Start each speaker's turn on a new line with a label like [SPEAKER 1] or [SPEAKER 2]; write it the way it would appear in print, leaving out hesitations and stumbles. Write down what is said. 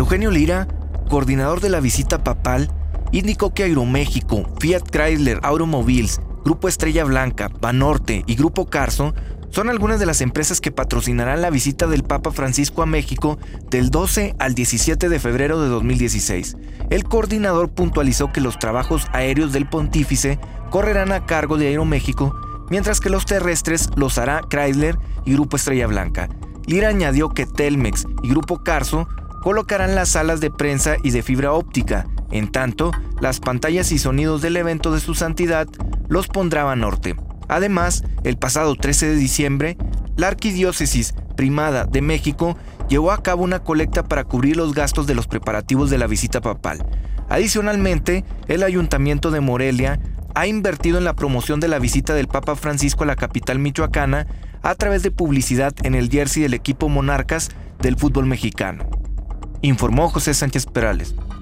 [SPEAKER 1] Eugenio Lira, coordinador de la visita papal, indicó que Aeroméxico, Fiat Chrysler Automobiles, Grupo Estrella Blanca, Banorte y Grupo Carso son algunas de las empresas que patrocinarán la visita del Papa Francisco a México del 12 al 17 de febrero de 2016. El coordinador puntualizó que los trabajos aéreos del pontífice correrán a cargo de Aeroméxico, mientras que los terrestres los hará Chrysler y Grupo Estrella Blanca. Lira añadió que Telmex y Grupo Carso colocarán las salas de prensa y de fibra óptica. En tanto, las pantallas y sonidos del evento de su santidad los pondrá Banorte. Además, el pasado 13 de diciembre, la Arquidiócesis Primada de México llevó a cabo una colecta para cubrir los gastos de los preparativos de la visita papal. Adicionalmente, el Ayuntamiento de Morelia ha invertido en la promoción de la visita del Papa Francisco a la capital michoacana a través de publicidad en el jersey del equipo Monarcas del fútbol mexicano. Informó José Sánchez Perales.